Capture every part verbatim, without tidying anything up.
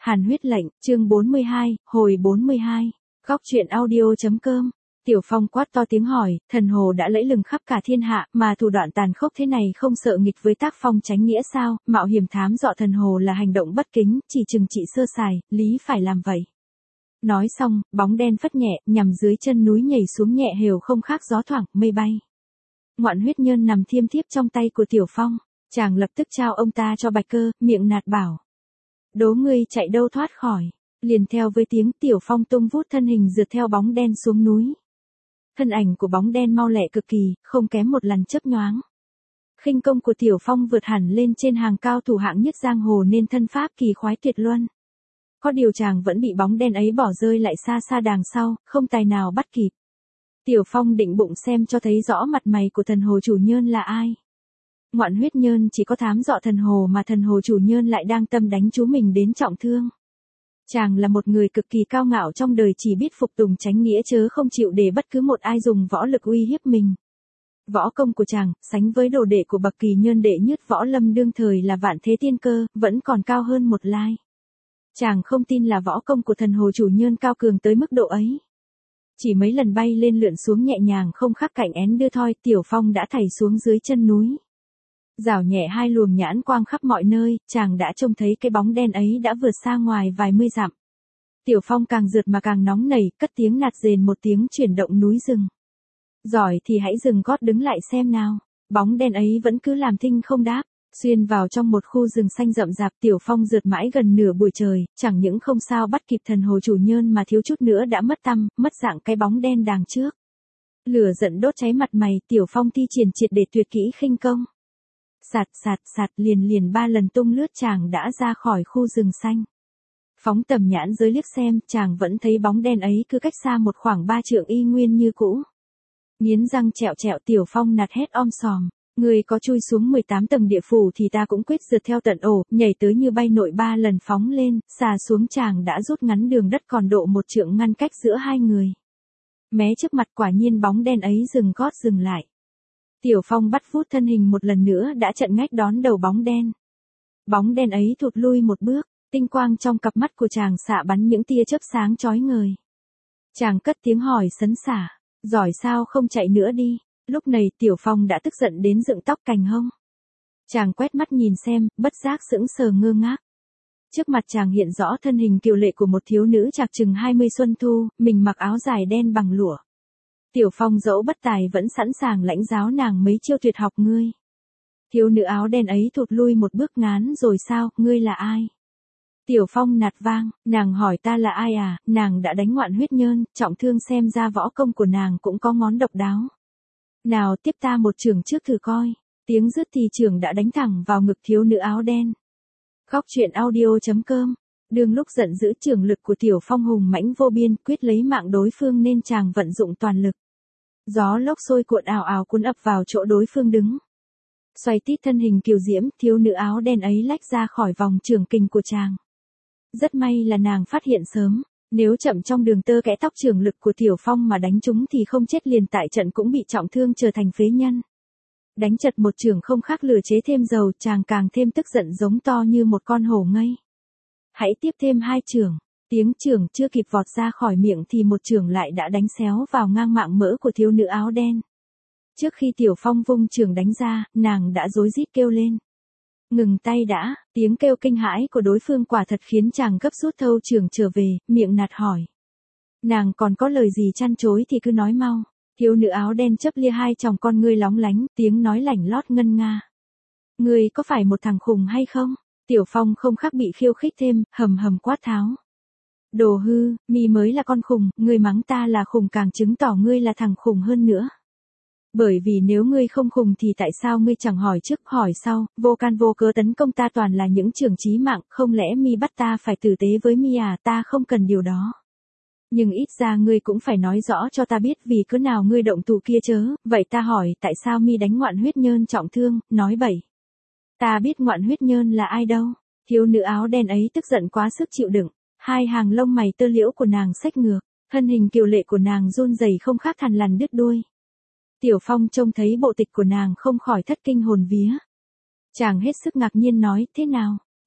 Hàn huyết lệnh, chương bốn mươi hai, hồi bốn mươi hai. Góc truyện audio.com. Tiểu Phong quát to tiếng hỏi, thần hồ đã lẫy lừng khắp cả thiên hạ, mà thủ đoạn tàn khốc thế này không sợ nghịch với tác phong chánh nghĩa sao? Mạo hiểm thám dọ thần hồ là hành động bất kính, chỉ chừng trị sơ sài, lý phải làm vậy. Nói xong, bóng đen phất nhẹ, nhằm dưới chân núi nhảy xuống nhẹ hều không khác gió thoảng, mây bay. Ngoạn huyết nhơn nằm thiêm thiếp trong tay của Tiểu Phong, chàng lập tức trao ông ta cho Bạch Cơ, miệng nạt bảo. Đố ngươi chạy đâu thoát khỏi. Liền theo với tiếng Tiểu Phong tung vút thân hình rượt theo bóng đen xuống núi. Thân ảnh của bóng đen mau lẹ cực kỳ, không kém một lần chớp nhoáng. Khinh công của Tiểu Phong vượt hẳn lên trên hàng cao thủ hạng nhất giang hồ nên thân pháp kỳ khoái tuyệt luân. Có điều chàng vẫn bị bóng đen ấy bỏ rơi lại xa xa đằng sau, không tài nào bắt kịp. Tiểu Phong định bụng xem cho thấy rõ mặt mày của thần hồ chủ nhân là ai. Ngoạn huyết nhơn chỉ có thám dọ thần hồ mà thần hồ chủ nhân lại đang tâm đánh chú mình đến trọng thương. Chàng là một người cực kỳ cao ngạo trong đời, chỉ biết phục tùng chánh nghĩa chớ không chịu để bất cứ một ai dùng võ lực uy hiếp mình. Võ công của chàng, sánh với đồ đệ của bậc kỳ nhân đệ nhất võ lâm đương thời là Vạn Thế Tiên Cơ, vẫn còn cao hơn một lai. Chàng không tin là võ công của thần hồ chủ nhân cao cường tới mức độ ấy. Chỉ mấy lần bay lên lượn xuống nhẹ nhàng không khác cảnh én đưa thoi, Tiểu Phong đã thảy xuống dưới chân núi. Rảo nhẹ hai luồng nhãn quang khắp mọi nơi, chàng đã trông thấy cái bóng đen ấy đã vượt xa ngoài vài mươi dặm. Tiểu Phong càng rượt mà càng nóng nảy, cất tiếng nạt rền một tiếng chuyển động núi rừng. Giỏi thì hãy dừng gót đứng lại xem nào. Bóng đen ấy vẫn cứ làm thinh không đáp. Xuyên vào trong một khu rừng xanh rậm rạp, Tiểu Phong rượt mãi gần nửa buổi trời, chẳng những không sao bắt kịp thần hồ chủ nhân mà thiếu chút nữa đã mất tăm, mất dạng cái bóng đen đằng trước. Lửa giận đốt cháy mặt mày, Tiểu Phong thi triển triệt để tuyệt kỹ khinh công. Sạt sạt sạt liền liền ba lần tung lướt chàng đã ra khỏi khu rừng xanh. Phóng tầm nhãn giới liếc xem, chàng vẫn thấy bóng đen ấy cứ cách xa một khoảng ba trượng y nguyên như cũ. Nghiến răng trẹo trẹo, Tiểu Phong nạt hét om sòm. Người có chui xuống mười tám tầng địa phủ thì ta cũng quyết rượt theo tận ổ, nhảy tới như bay nội ba lần phóng lên, xà xuống chàng đã rút ngắn đường đất còn độ một trượng ngăn cách giữa hai người. Mé trước mặt quả nhiên bóng đen ấy dừng gót dừng lại. Tiểu Phong bắt vút thân hình một lần nữa đã chặn ngách đón đầu bóng đen. Bóng đen ấy thụt lui một bước, tinh quang trong cặp mắt của chàng xạ bắn những tia chớp sáng chói ngời. Chàng cất tiếng hỏi sấn sả, giỏi sao không chạy nữa đi. Lúc này Tiểu Phong đã tức giận đến dựng tóc cành hông. Chàng quét mắt nhìn xem, bất giác sững sờ ngơ ngác. Trước mặt chàng hiện rõ thân hình kiều lệ của một thiếu nữ trạc chừng hai mươi xuân thu, mình mặc áo dài đen bằng lụa. Tiểu Phong dẫu bất tài vẫn sẵn sàng lãnh giáo nàng mấy chiêu tuyệt học ngươi. Thiếu nữ áo đen ấy thụt lui một bước ngán rồi sao, ngươi là ai? Tiểu Phong nạt vang, nàng hỏi ta là ai à, nàng đã đánh ngoạn huyết nhơn, trọng thương xem ra võ công của nàng cũng có ngón độc đáo. Nào tiếp ta một chưởng trước thử coi. Tiếng dứt thì chưởng đã đánh thẳng vào ngực thiếu nữ áo đen. Góc truyện audio.com. Đường lúc giận dữ chưởng lực của Tiểu Phong hùng mãnh vô biên, quyết lấy mạng đối phương nên chàng vận dụng toàn lực. Gió lốc sôi cuộn ào ào cuốn ập vào chỗ đối phương đứng. Xoay tít thân hình kiều diễm, thiếu nữ áo đen ấy lách ra khỏi vòng chưởng kình của chàng. Rất may là nàng phát hiện sớm. Nếu chậm trong đường tơ kẽ tóc chưởng lực của Tiểu Phong mà đánh trúng thì không chết liền tại trận cũng bị trọng thương trở thành phế nhân. Đánh chật một chưởng không khác lửa chế thêm dầu, chàng càng thêm tức giận giống to như một con hổ ngây. Hãy tiếp thêm hai chưởng. Tiếng chưởng chưa kịp vọt ra khỏi miệng thì một chưởng lại đã đánh xéo vào ngang mạng mỡ của thiếu nữ áo đen. Trước khi Tiểu Phong vung chưởng đánh ra, nàng đã rối rít kêu lên. Ngừng tay đã, tiếng kêu kinh hãi của đối phương quả thật khiến chàng gấp rút thâu chưởng trở về, miệng nạt hỏi. Nàng còn có lời gì chăn chối thì cứ nói mau. Thiếu nữ áo đen chớp lia hai tròng con ngươi lóng lánh, tiếng nói lảnh lót ngân nga. Ngươi có phải một thằng khùng hay không? Tiểu Phong không khác bị khiêu khích thêm, hầm hầm quát tháo. Đồ hư, mi mới là con khùng, ngươi mắng ta là khùng càng chứng tỏ ngươi là thằng khùng hơn nữa. Bởi vì nếu ngươi không khùng thì tại sao ngươi chẳng hỏi trước hỏi sau, vô can vô cớ tấn công ta toàn là những trường chí mạng, không lẽ mi bắt ta phải tử tế với mi à, ta không cần điều đó. Nhưng ít ra ngươi cũng phải nói rõ cho ta biết vì cớ nào ngươi động thủ kia chớ, vậy ta hỏi tại sao mi đánh ngoạn huyết nhơn trọng thương, nói bậy. Ta biết ngoạn huyết nhơn là ai đâu, thiếu nữ áo đen ấy tức giận quá sức chịu đựng, hai hàng lông mày tơ liễu của nàng xếch ngược, thân hình kiều lệ của nàng run rẩy không khác thằn lằn đứt đuôi. Tiểu Phong trông thấy bộ tịch của nàng không khỏi thất kinh hồn vía. Chàng hết sức ngạc nhiên nói, thế nào,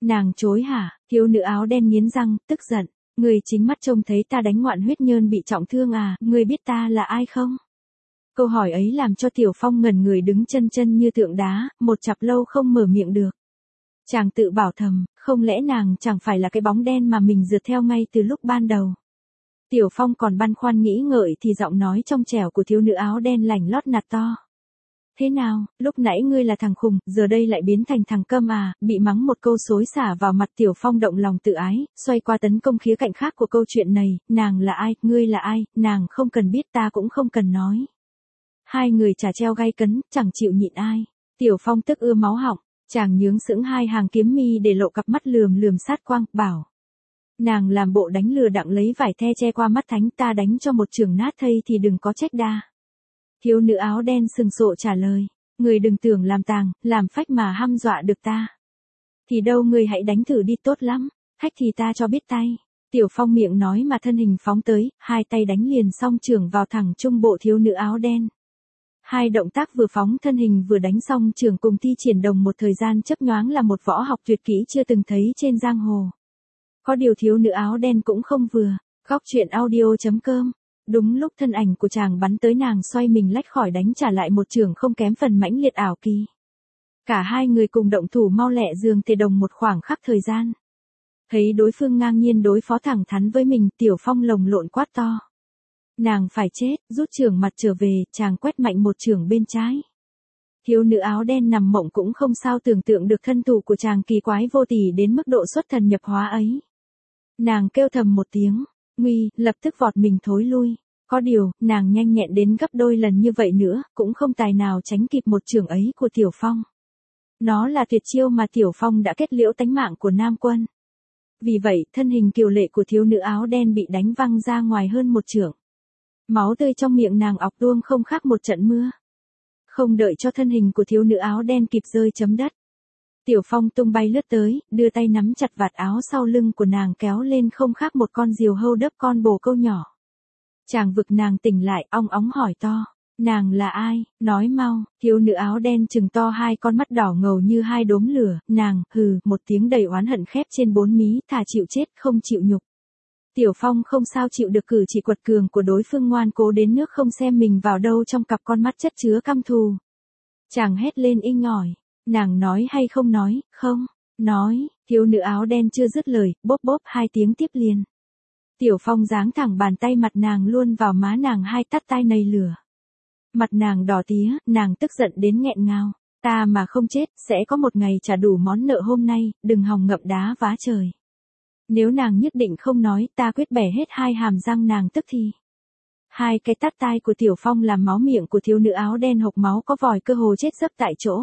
Nàng chối hả, thiếu nữ áo đen nghiến răng, tức giận. Người chính mắt trông thấy ta đánh Ngoạn Huyết Nhơn bị trọng thương à, ngươi biết ta là ai không? Câu hỏi ấy làm cho Tiểu Phong ngẩn người đứng chân chân như tượng đá, một chặp lâu không mở miệng được. Chàng tự bảo thầm, không lẽ nàng chẳng phải là cái bóng đen mà mình rượt theo ngay từ lúc ban đầu. Tiểu Phong còn băn khoăn nghĩ ngợi thì giọng nói trong trẻo của thiếu nữ áo đen lành lót nạt to. Thế nào, lúc nãy ngươi là thằng khùng, giờ đây lại biến thành thằng câm à, bị mắng một câu xối xả vào mặt Tiểu Phong động lòng tự ái, xoay qua tấn công khía cạnh khác của câu chuyện này, nàng là ai, ngươi là ai, nàng không cần biết ta cũng không cần nói. Hai người chả treo gay cấn, chẳng chịu nhịn ai. Tiểu Phong tức ưa máu họng, chàng nhướng sững hai hàng kiếm mi để lộ cặp mắt lườm lườm sát quang, bảo. Nàng làm bộ đánh lừa đặng lấy vải the che qua mắt thánh, ta đánh cho một chưởng nát thây thì đừng có trách đa. Thiếu nữ áo đen sừng sộ trả lời, người đừng tưởng làm tàng, làm phách mà hăm dọa được ta. Thì đâu người hãy đánh thử đi, tốt lắm, hách thì ta cho biết tay. Tiểu Phong miệng nói mà thân hình phóng tới, hai tay đánh liền song chưởng vào thẳng trung bộ thiếu nữ áo đen. Hai động tác vừa phóng thân hình vừa đánh song chưởng cùng thi triển đồng một thời gian chớp nhoáng là một võ học tuyệt kỹ chưa từng thấy trên giang hồ. Có điều thiếu nữ áo đen cũng không vừa. Góc truyện audio chấm com. Đúng lúc thân ảnh của chàng bắn tới, nàng xoay mình lách khỏi đánh trả lại một chưởng không kém phần mãnh liệt ảo kỳ. Cả hai người cùng động thủ mau lẹ dường tề đồng một khoảng khắc thời gian. Thấy đối phương ngang nhiên đối phó thẳng thắn với mình, Tiểu Phong lồng lộn quát to. Nàng phải chết, rút chưởng mặt trở về, chàng quét mạnh một chưởng bên trái. Thiếu nữ áo đen nằm mộng cũng không sao tưởng tượng được thân thủ của chàng kỳ quái vô tỷ đến mức độ xuất thần nhập hóa ấy. Nàng kêu thầm một tiếng, nguy, lập tức vọt mình thối lui. Có điều, nàng nhanh nhẹn đến gấp đôi lần như vậy nữa, cũng không tài nào tránh kịp một chưởng ấy của Tiểu Phong. Nó là tuyệt chiêu mà Tiểu Phong đã kết liễu tánh mạng của Nam Quân. Vì vậy, thân hình kiều lệ của thiếu nữ áo đen bị đánh văng ra ngoài hơn một chưởng. Máu tươi trong miệng nàng ọc tuông không khác một trận mưa. Không đợi cho thân hình của thiếu nữ áo đen kịp rơi chấm đất. Tiểu Phong tung bay lướt tới, đưa tay nắm chặt vạt áo sau lưng của nàng kéo lên không khác một con diều hâu đớp con bồ câu nhỏ. Chàng vực nàng tỉnh lại, ong óng hỏi to. Nàng là ai, nói mau. Thiếu nữ áo đen trừng to hai con mắt đỏ ngầu như hai đốm lửa. Nàng, hừ, một tiếng đầy oán hận khép trên bốn mí, thà chịu chết không chịu nhục. Tiểu Phong không sao chịu được cử chỉ quật cường của đối phương, ngoan cố đến nước không xem mình vào đâu trong cặp con mắt chất chứa căm thù. Chàng hét lên inh ỏi. Nàng nói hay không nói, không, nói. Thiếu nữ áo đen chưa dứt lời, bốp bốp hai tiếng tiếp liền. Tiểu Phong giáng thẳng bàn tay mặt nàng luôn vào má nàng, hai tát tai nầy lửa. Mặt nàng đỏ tía, nàng tức giận đến nghẹn ngào. Ta mà không chết, sẽ có một ngày trả đủ món nợ hôm nay, đừng hòng ngậm đá vá trời. Nếu nàng nhất định không nói, ta quyết bẻ hết hai hàm răng nàng tức thì. Hai cái tát tai của Tiểu Phong làm máu miệng của thiếu nữ áo đen hộc máu có vòi, cơ hồ chết giấc tại chỗ.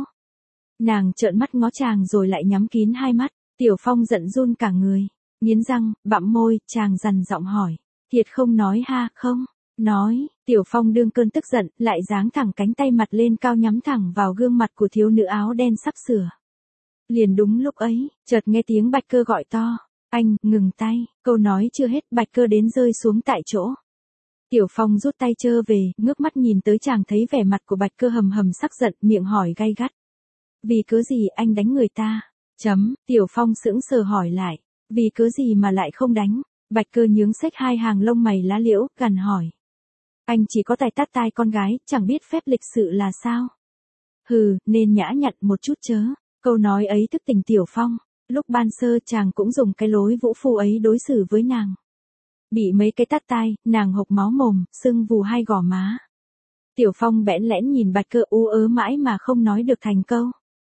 Nàng trợn mắt ngó chàng rồi lại nhắm kín hai mắt. Tiểu Phong giận run cả người, nghiến răng, bặm môi, chàng dằn giọng hỏi. Thiệt không nói ha, không? Nói. Tiểu Phong đương cơn tức giận, lại giáng thẳng cánh tay mặt lên cao nhắm thẳng vào gương mặt của thiếu nữ áo đen sắp sửa. Liền đúng lúc ấy, chợt nghe tiếng Bạch Cơ gọi to. Anh, ngừng tay. Câu nói chưa hết, Bạch Cơ đến rơi xuống tại chỗ. Tiểu Phong rút tay trơ về, ngước mắt nhìn tới chàng thấy vẻ mặt của Bạch Cơ hầm hầm sắc giận, miệng hỏi gay gắt. Vì cớ gì anh đánh người ta? Chấm, Tiểu Phong sững sờ hỏi lại. Vì cớ gì mà lại không đánh? Bạch Cơ nhướng xếch hai hàng lông mày lá liễu, gằn hỏi. Anh chỉ có tài tát tai con gái, chẳng biết phép lịch sự là sao? Hừ, nên nhã nhặn một chút chớ. Câu nói ấy thức tỉnh Tiểu Phong. Lúc ban sơ chàng cũng dùng cái lối vũ phu ấy đối xử với nàng. Bị mấy cái tát tai, nàng hộc máu mồm, sưng vù hai gò má. Tiểu Phong bẽn lẽn nhìn Bạch Cơ ú ớ mãi mà không nói được thành câu.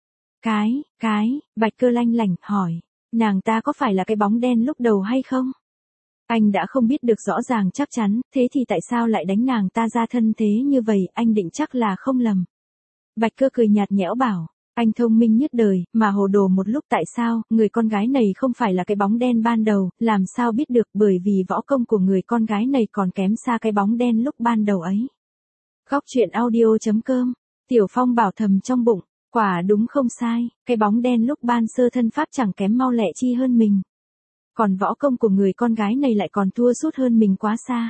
Cái, cái, Bạch Cơ lanh lảnh hỏi. Nàng ta có phải là cái bóng đen lúc đầu hay không? Anh đã không biết được rõ ràng chắc chắn, thế thì tại sao lại đánh nàng ta ra thân thế như vậy, anh định chắc là không lầm. Bạch Cơ cười nhạt nhẽo bảo. Anh thông minh nhất đời, mà hồ đồ một lúc, tại sao, người con gái này không phải là cái bóng đen ban đầu, làm sao biết được, bởi vì võ công của người con gái này còn kém xa cái bóng đen lúc ban đầu ấy. Góc truyện audio chấm com. Tiểu Phong bảo thầm trong bụng, quả đúng không sai, cái bóng đen lúc ban sơ thân pháp chẳng kém mau lẹ chi hơn mình. Còn võ công của người con gái này lại còn thua sút hơn mình quá xa.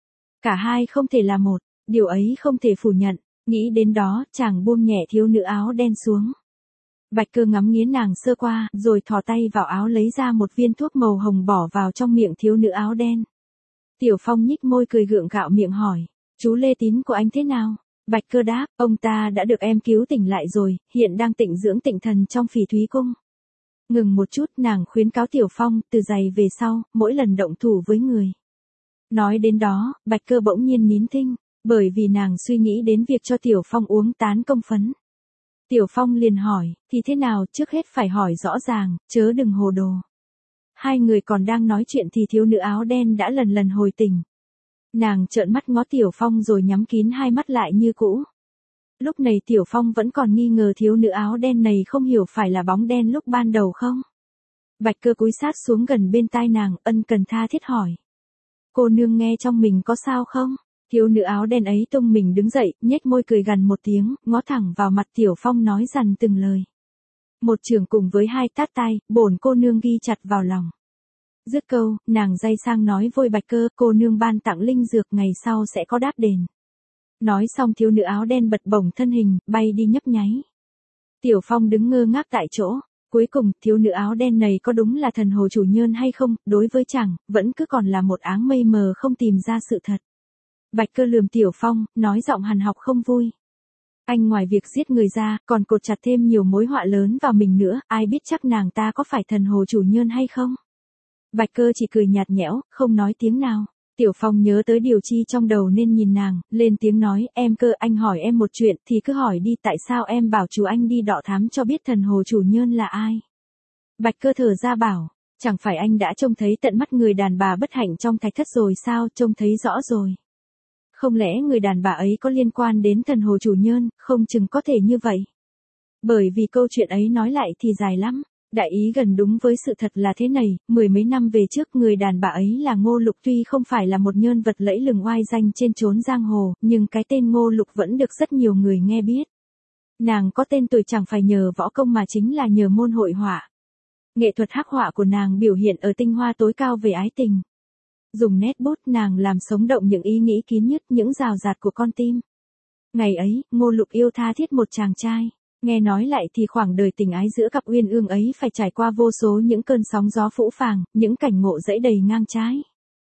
Cả hai không thể là một, điều ấy không thể phủ nhận. Nghĩ đến đó, chàng buông nhẹ thiếu nữ áo đen xuống. Bạch Cơ ngắm nghía nàng sơ qua, rồi thò tay vào áo lấy ra một viên thuốc màu hồng bỏ vào trong miệng thiếu nữ áo đen. Tiểu Phong nhích môi cười gượng gạo miệng hỏi, chú Lê Tín của anh thế nào? Bạch Cơ đáp, ông ta đã được em cứu tỉnh lại rồi, hiện đang tịnh dưỡng tịnh thần trong Phỉ Thúy Cung. Ngừng một chút, nàng khuyến cáo Tiểu Phong, từ giày về sau, mỗi lần động thủ với người. Nói đến đó, Bạch Cơ bỗng nhiên nín thinh, bởi vì nàng suy nghĩ đến việc cho Tiểu Phong uống tán công phấn. Tiểu Phong liền hỏi, thì thế nào, trước hết phải hỏi rõ ràng, chớ đừng hồ đồ. Hai người còn đang nói chuyện thì thiếu nữ áo đen đã lần lần hồi tỉnh. Nàng trợn mắt ngó Tiểu Phong rồi nhắm kín hai mắt lại như cũ. Lúc này Tiểu Phong vẫn còn nghi ngờ thiếu nữ áo đen này không hiểu phải là bóng đen lúc ban đầu không. Bạch Cơ cúi sát xuống gần bên tai nàng, ân cần tha thiết hỏi. Cô nương nghe trong mình có sao không? Thiếu nữ áo đen ấy tung mình đứng dậy, nhếch môi cười gằn một tiếng, ngó thẳng vào mặt Tiểu Phong nói dằn từng lời. Một trường cùng với hai tát tay, bổn cô nương ghi chặt vào lòng. Dứt câu, nàng day sang nói vôi Bạch Cơ, cô nương ban tặng linh dược ngày sau sẽ có đáp đền. Nói xong thiếu nữ áo đen bật bổng thân hình, bay đi nhấp nháy. Tiểu Phong đứng ngơ ngác tại chỗ. Cuối cùng, thiếu nữ áo đen này có đúng là thần hồ chủ nhân hay không, đối với chàng, vẫn cứ còn là một áng mây mờ không tìm ra sự thật. Bạch Cơ lườm Tiểu Phong, nói giọng hằn học không vui. Anh ngoài việc giết người ra, còn cột chặt thêm nhiều mối họa lớn vào mình nữa, ai biết chắc nàng ta có phải thần hồ chủ nhân hay không? Bạch Cơ chỉ cười nhạt nhẽo, không nói tiếng nào. Tiểu Phong nhớ tới điều chi trong đầu nên nhìn nàng, lên tiếng nói, em Cơ, anh hỏi em một chuyện thì cứ hỏi đi, tại sao em bảo chú anh đi đọ thám cho biết thần hồ chủ nhân là ai? Bạch Cơ thở ra bảo, chẳng phải anh đã trông thấy tận mắt người đàn bà bất hạnh trong thạch thất rồi sao, trông thấy rõ rồi. Không lẽ người đàn bà ấy có liên quan đến thần hồ chủ nhân, không chừng có thể như vậy. Bởi vì câu chuyện ấy nói lại thì dài lắm. Đại ý gần đúng với sự thật là thế này, mười mấy năm về trước người đàn bà ấy là Ngô Lục, tuy không phải là một nhân vật lẫy lừng oai danh trên chốn giang hồ, nhưng cái tên Ngô Lục vẫn được rất nhiều người nghe biết. Nàng có tên tuổi chẳng phải nhờ võ công mà chính là nhờ môn hội họa. Nghệ thuật hắc họa của nàng biểu hiện ở tinh hoa tối cao về ái tình. Dùng nét bút nàng làm sống động những ý nghĩ kín nhất, những rào rạt của con tim. Ngày ấy, Ngô Lục yêu tha thiết một chàng trai. Nghe nói lại thì khoảng đời tình ái giữa cặp uyên ương ấy phải trải qua vô số những cơn sóng gió phũ phàng, những cảnh ngộ dẫy đầy ngang trái.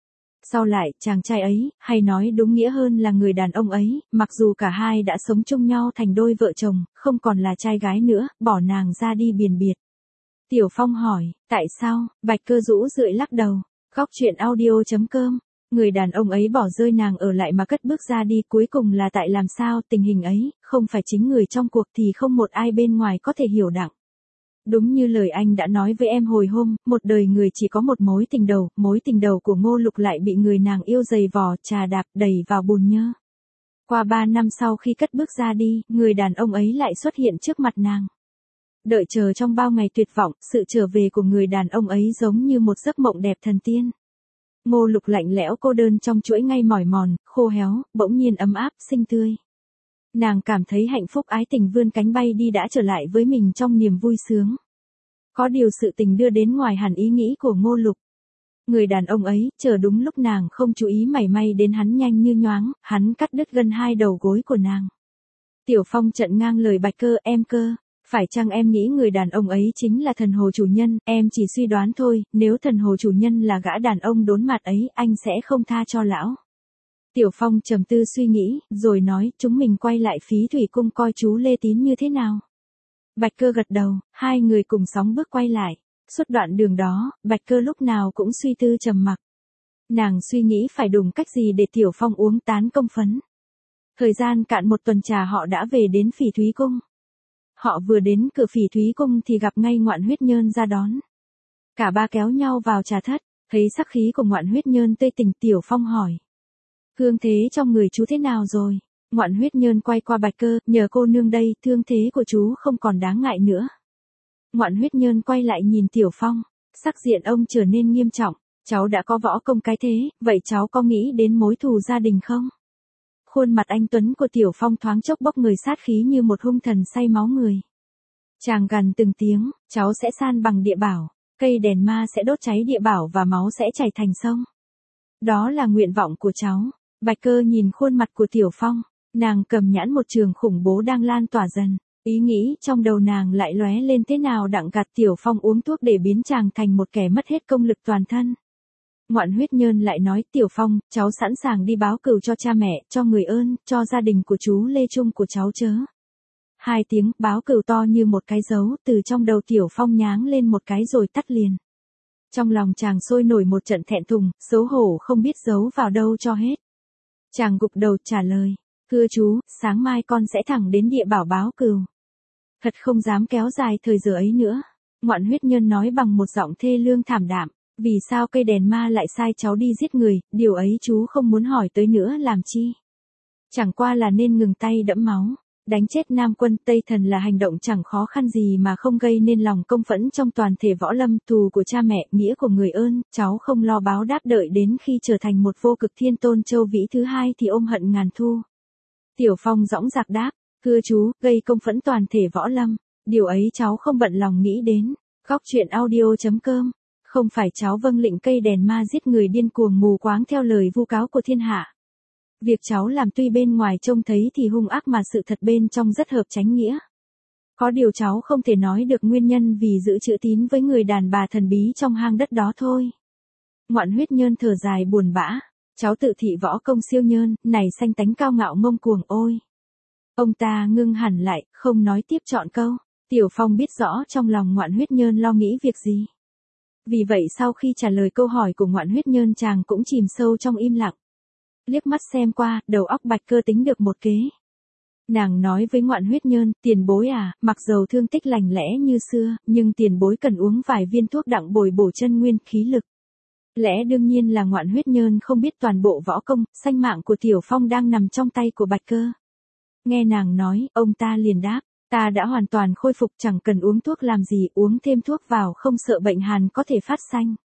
Sau lại, chàng trai ấy, hay nói đúng nghĩa hơn là người đàn ông ấy, mặc dù cả hai đã sống chung nhau thành đôi vợ chồng, không còn là trai gái nữa, bỏ nàng ra đi biền biệt. Tiểu Phong hỏi, tại sao? Bạch Cơ rũ rượi lắc đầu. Góc truyện audio chấm com. Người đàn ông ấy bỏ rơi nàng ở lại mà cất bước ra đi, cuối cùng là tại làm sao, tình hình ấy, không phải chính người trong cuộc thì không một ai bên ngoài có thể hiểu đặng. Đúng như lời anh đã nói với em hồi hôm, một đời người chỉ có một mối tình đầu, mối tình đầu của Ngô Lục lại bị người nàng yêu giày vò, trà đạp, đẩy vào bùn nhơ. Qua ba năm sau khi cất bước ra đi, người đàn ông ấy lại xuất hiện trước mặt nàng. Đợi chờ trong bao ngày tuyệt vọng, sự trở về của người đàn ông ấy giống như một giấc mộng đẹp thần tiên. Ngô Lục lạnh lẽo cô đơn trong chuỗi ngày mỏi mòn, khô héo, bỗng nhiên ấm áp, xinh tươi. Nàng cảm thấy hạnh phúc, ái tình vươn cánh bay đi đã trở lại với mình trong niềm vui sướng. Có điều sự tình đưa đến ngoài hẳn ý nghĩ của Ngô Lục. Người đàn ông ấy, chờ đúng lúc nàng không chú ý mảy may đến hắn nhanh như nhoáng, hắn cắt đứt gân hai đầu gối của nàng. Tiểu Phong chặn ngang lời Bạch Cơ, em Cơ. Phải chăng em nghĩ người đàn ông ấy chính là thần hồ chủ nhân, em chỉ suy đoán thôi, nếu thần hồ chủ nhân là gã đàn ông đốn mặt ấy, anh sẽ không tha cho lão. Tiểu Phong trầm tư suy nghĩ, rồi nói, chúng mình quay lại Phí Thủy Cung coi chú Lê Tín như thế nào. Bạch Cơ gật đầu, hai người cùng sóng bước quay lại. Suốt đoạn đường đó, Bạch Cơ lúc nào cũng suy tư trầm mặc. Nàng suy nghĩ phải dùng cách gì để Tiểu Phong uống tán công phấn. Thời gian cạn một tuần trà họ đã về đến Phỉ Thúy Cung. Họ vừa đến cửa Phỉ Thúy Cung thì gặp ngay Ngoạn Huyết Nhơn ra đón. Cả ba kéo nhau vào trà thất, thấy sắc khí của Ngoạn Huyết Nhơn tươi tỉnh. Tiểu Phong hỏi. Thương thế trong người chú thế nào rồi? Ngoạn Huyết Nhơn quay qua Bạch Cơ, nhờ cô nương đây, thương thế của chú không còn đáng ngại nữa. Ngoạn Huyết Nhơn quay lại nhìn Tiểu Phong, sắc diện ông trở nên nghiêm trọng. Cháu đã có võ công cái thế, vậy cháu có nghĩ đến mối thù gia đình không? Khuôn mặt anh tuấn của Tiểu Phong thoáng chốc bốc người sát khí như một hung thần say máu người. Chàng gằn từng tiếng, cháu sẽ san bằng địa bảo, cây đèn ma sẽ đốt cháy địa bảo và máu sẽ chảy thành sông. Đó là nguyện vọng của cháu. Bạch Cơ nhìn khuôn mặt của Tiểu Phong, nàng cầm nhãn một trường khủng bố đang lan tỏa dần. Ý nghĩ trong đầu nàng lại lóe lên thế nào đặng gạt Tiểu Phong uống thuốc để biến chàng thành một kẻ mất hết công lực toàn thân. Ngoạn Huyết Nhơn lại nói Tiểu Phong, cháu sẵn sàng đi báo cừu cho cha mẹ, cho người ơn, cho gia đình của chú Lê Trung của cháu chớ. Hai tiếng báo cừu to như một cái dấu từ trong đầu Tiểu Phong nháng lên một cái rồi tắt liền. Trong lòng chàng sôi nổi một trận thẹn thùng, xấu hổ không biết giấu vào đâu cho hết. Chàng gục đầu trả lời, thưa chú, sáng mai con sẽ thẳng đến địa bảo báo cừu. Thật không dám kéo dài thời giờ ấy nữa. Ngoạn Huyết Nhơn nói bằng một giọng thê lương thảm đạm, vì sao cây đèn ma lại sai cháu đi giết người, điều ấy chú không muốn hỏi tới nữa làm chi. Chẳng qua là nên ngừng tay đẫm máu. Đánh chết Nam Quân Tây Thần là hành động chẳng khó khăn gì mà không gây nên lòng công phẫn trong toàn thể võ lâm, thù của cha mẹ, nghĩa của người ơn, cháu không lo báo đáp đợi đến khi trở thành một vô cực thiên tôn châu vĩ thứ hai thì ôm hận ngàn thu. Tiểu Phong dõng dạc đáp, thưa chú, gây công phẫn toàn thể võ lâm, điều ấy cháu không bận lòng nghĩ đến. Góc truyện audio chấm com, không phải cháu vâng lệnh cây đèn ma giết người điên cuồng mù quáng theo lời vu cáo của thiên hạ. Việc cháu làm tuy bên ngoài trông thấy thì hung ác mà sự thật bên trong rất hợp chánh nghĩa. Có điều cháu không thể nói được nguyên nhân vì giữ chữ tín với người đàn bà thần bí trong hang đất đó thôi. Ngoạn Huyết Nhơn thở dài buồn bã, cháu tự thị võ công siêu nhơn, này sanh tánh cao ngạo ngông cuồng ôi. Ông ta ngưng hẳn lại, không nói tiếp trọn câu. Tiểu Phong biết rõ trong lòng Ngoạn Huyết Nhơn lo nghĩ việc gì. Vì vậy sau khi trả lời câu hỏi của Ngoạn Huyết Nhơn chàng cũng chìm sâu trong im lặng. Liếc mắt xem qua, đầu óc Bạch Cơ tính được một kế. Nàng nói với Ngoạn Huyết Nhơn, tiền bối à, mặc dầu thương tích lành lẽ như xưa, nhưng tiền bối cần uống vài viên thuốc đặng bồi bổ chân nguyên khí lực. Lẽ đương nhiên là Ngoạn Huyết Nhơn không biết toàn bộ võ công, sanh mạng của Tiểu Phong đang nằm trong tay của Bạch Cơ. Nghe nàng nói, ông ta liền đáp, ta đã hoàn toàn khôi phục chẳng cần uống thuốc làm gì, uống thêm thuốc vào không sợ bệnh hàn có thể phát sanh.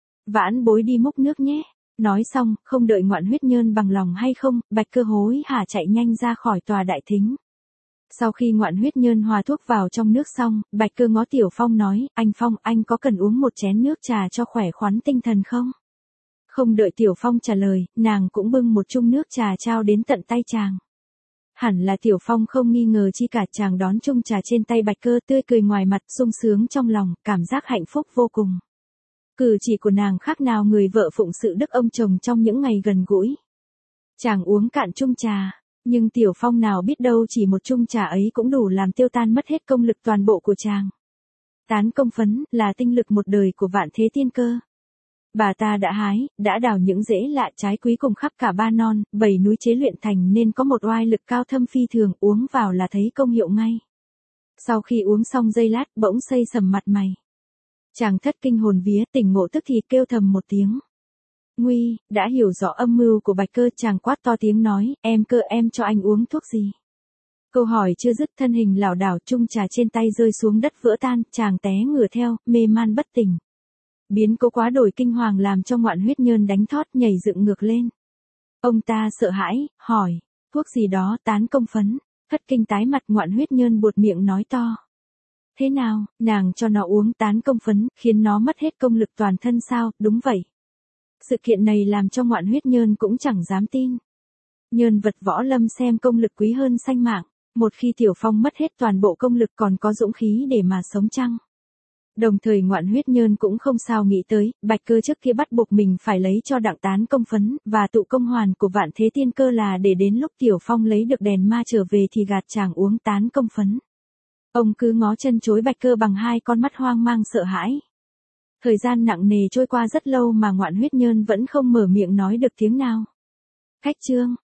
Vãn bối đi múc nước nhé. Nói xong, không đợi Ngoạn Huyết Nhơn bằng lòng hay không, Bạch Cơ hối hả chạy nhanh ra khỏi tòa đại thính. Sau khi Ngoạn Huyết Nhơn hòa thuốc vào trong nước xong, Bạch Cơ ngó Tiểu Phong nói, anh Phong, anh có cần uống một chén nước trà cho khỏe khoắn tinh thần không? Không đợi Tiểu Phong trả lời, nàng cũng bưng một chung nước trà trao đến tận tay chàng. Hẳn là Tiểu Phong không nghi ngờ chi cả, chàng đón chung trà trên tay Bạch Cơ tươi cười ngoài mặt, sung sướng trong lòng, cảm giác hạnh phúc vô cùng. Cử chỉ của nàng khác nào người vợ phụng sự đức ông chồng trong những ngày gần gũi. Chàng uống cạn chung trà, nhưng Tiểu Phong nào biết đâu chỉ một chung trà ấy cũng đủ làm tiêu tan mất hết công lực toàn bộ của chàng. Tán công phấn là tinh lực một đời của Vạn Thế Tiên Cơ. Bà ta đã hái, đã đào những rễ lạ trái quý cùng khắp cả ba non, bảy núi chế luyện thành nên có một oai lực cao thâm phi thường, uống vào là thấy công hiệu ngay. Sau khi uống xong giây lát bỗng xây sầm mặt mày. Chàng thất kinh hồn vía, tỉnh ngộ tức thì kêu thầm một tiếng. Nguy, đã hiểu rõ âm mưu của Bạch Cơ, chàng quát to tiếng nói, em Cơ, em cho anh uống thuốc gì? Câu hỏi chưa dứt, thân hình lảo đảo, chung trà trên tay rơi xuống đất vỡ tan, chàng té ngửa theo, mê man bất tỉnh. Biến cố quá đổi kinh hoàng làm cho Ngoạn Huyết Nhơn đánh thót nhảy dựng ngược lên. Ông ta sợ hãi, hỏi, thuốc gì đó, tán công phấn. Thất kinh tái mặt, Ngoạn Huyết Nhơn buột miệng nói to. Thế nào, nàng cho nó uống tán công phấn, khiến nó mất hết công lực toàn thân sao? Đúng vậy. Sự kiện này làm cho Ngoạn Huyết Nhơn cũng chẳng dám tin. Nhơn vật võ lâm xem công lực quý hơn sanh mạng, một khi Tiểu Phong mất hết toàn bộ công lực còn có dũng khí để mà sống chăng? Đồng thời Ngoạn Huyết Nhơn cũng không sao nghĩ tới, Bạch Cơ trước kia bắt buộc mình phải lấy cho đặng tán công phấn, và tụ công hoàn của Vạn Thế Tiên Cơ là để đến lúc Tiểu Phong lấy được đèn ma trở về thì gạt chàng uống tán công phấn. Ông cứ ngó chân chối Bạch Cơ bằng hai con mắt hoang mang sợ hãi. Thời gian nặng nề trôi qua rất lâu mà Ngoạn Huyết Nhơn vẫn không mở miệng nói được tiếng nào. Khách chương